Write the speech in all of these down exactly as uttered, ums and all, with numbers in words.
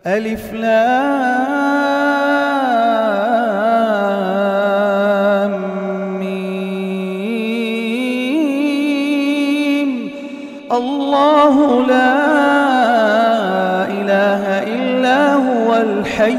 ألف لام ميم. الله لا إله إلا هو الحي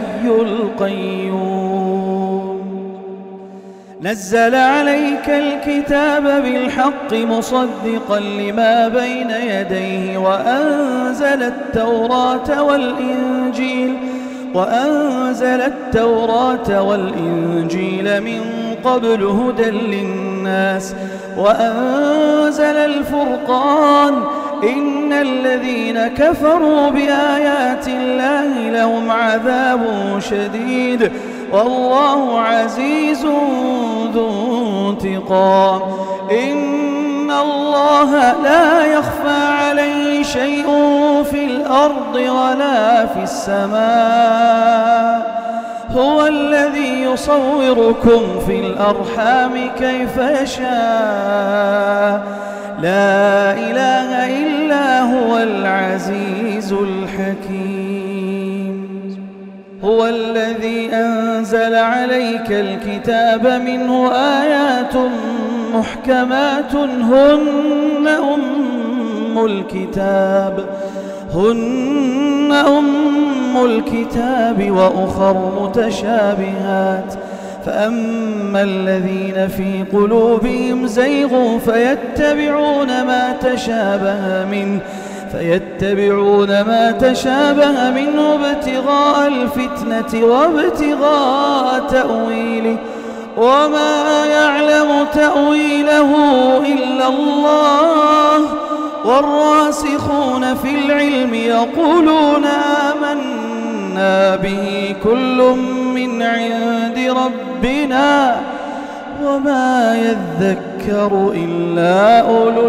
القيوم. نزل عليك الكتاب بالحق مصدقا لما بين يديه وأنزل التوراة والإنجيل وأنزل التوراة والإنجيل من قبل هدى للناس وأنزل الفرقان. إن الذين كفروا بآيات الله لهم عذاب شديد والله عزيز ذو انتقام. إن الله لا يخفى عليه شيء في الأرض ولا في السماء. هو الذي يصوركم في الأرحام كيف يشاء. لا إله إلا هو العزيز الحكيم. هو الذي أنزل عليك الكتاب منه آيات محكمات هن أم الكتاب هن أم الكتاب وأخر متشابهات. فأما الذين في قلوبهم زيغ فيتبعون ما تشابه منه فيتبعون ما تشابه منه ابتغاء الفتنة وابتغاء تأويله وما يعلم تأويله إلا الله. والراسخون في العلم يقولون آمنا به كل من عند ربنا وما يذكر إلا أولو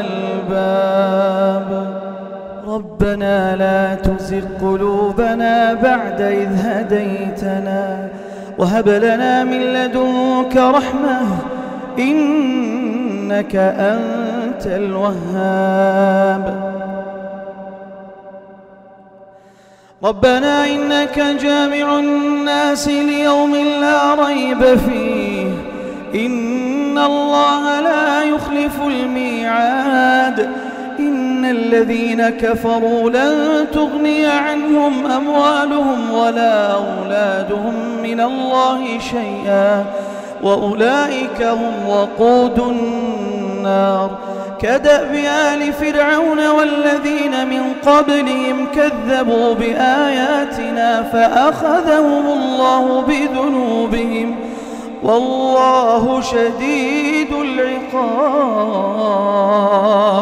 الألباب. ربنا لا تزغ قلوبنا بعد إذ هديتنا وهب لنا من لدنك رحمة إنك أنت الوهاب. ربنا إنك جامع الناس ليوم لا ريب فيه إن الله لا يخلف الميعاد. إن الذين كفروا لن تغني عنهم أموالهم ولا أولادهم من الله شيئا وأولئك هم وقود النار. كدأب آل فرعون والذين من قبلهم كذبوا بآياتنا فأخذهم الله بذنوبهم والله شديد العقاب.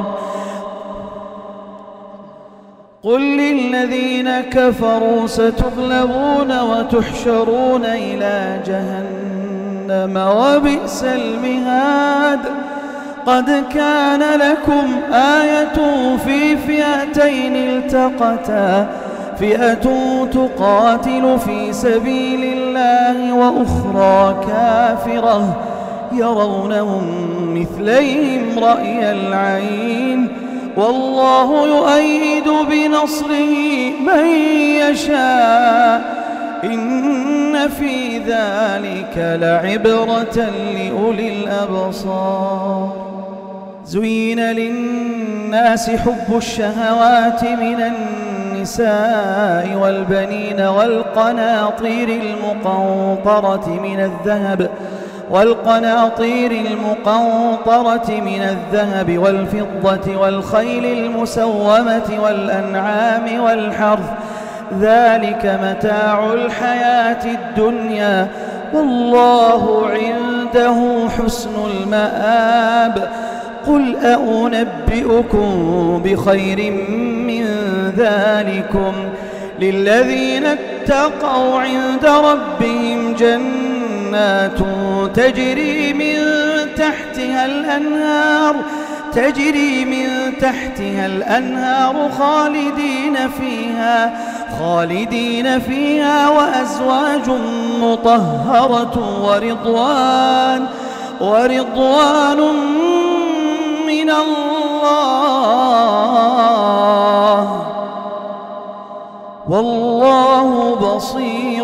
قل للذين كفروا ستغلبون وتحشرون إلى جهنم وبئس المهاد. قد كان لكم آية في فئتين التقتا فئة تقاتل في سبيل الله وأخرى كافرة يرونهم مثليهم رأي العين والله يؤيد بنصره من يشاء. إن في ذلك لعبرة لأولي الأبصار. زين للناس حب الشهوات من النساء والبنين والقناطير المقنطرة من الذهب والقناطير المقنطرة من الذهب والفضة والخيل المسومة والأنعام والحرث ذلك متاع الحياة الدنيا والله عنده حسن المآب. قل أنبئكم بخير من ذلكم للذين اتقوا عند ربهم جنات تجري من تحتها الأنهار تجري من تحتها الأنهار خالدين فيها خالدين فيها وأزواج مطهرة ورضوان ورضوان من الله والله بصير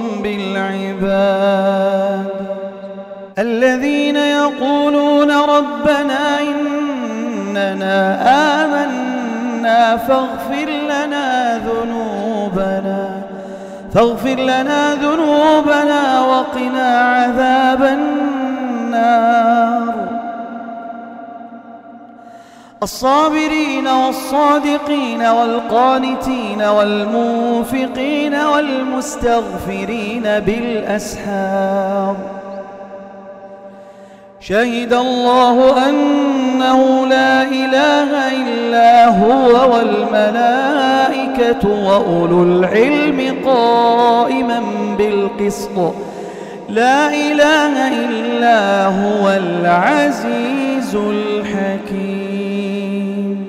بالعباد. الذين يقولون ربنا إننا آمنا فاغفر لنا ذنوبنا فاغفر لنا ذنوبنا وقنا عذاب النار. الصابرين والصادقين والقانتين والمنفقين والمستغفرين بالأسحار. شهد الله أنه لا إله إلا هو والملائكة وأولو العلم قائما بالقسط. لا إله إلا هو العزيز الحكيم.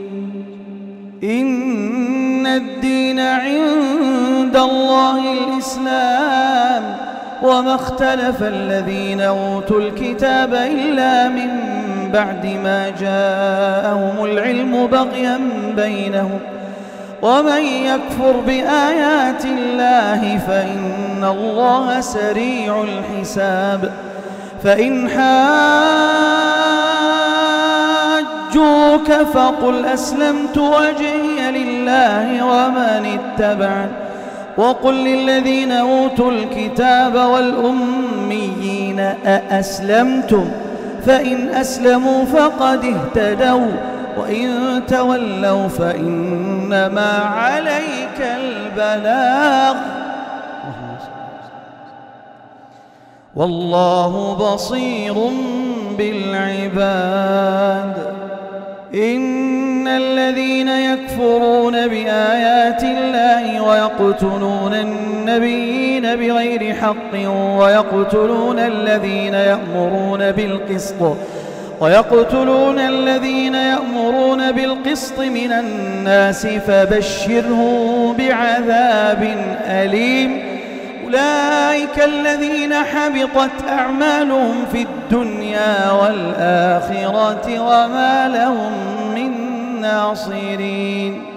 إن الدين عند الله الإسلام وما اختلف الذين أوتوا الكتاب إلا من بعد ما جاءهم العلم بغيا بينهم ومن يكفر بآيات الله فإن الله سريع الحساب. فإن حاجوك فقل أسلمت وجهي لله ومن اتبعني وقل للذين أوتوا الكتاب والأميين أأسلمتم فإن أسلموا فقد اهتدوا وإن تولوا فإنما عليك البلاغ والله بصير بالعباد. إن الذين يكفرون بآيات الله ويقتلون النبيين بغير حق ويقتلون الذين يأمرون بالقسط ويقتلون الذين يأمرون بالقسط من الناس فبشرهم بعذاب أليم. أولئك الذين حبطت أعمالهم في الدنيا والآخرة وما لهم من ناصرين.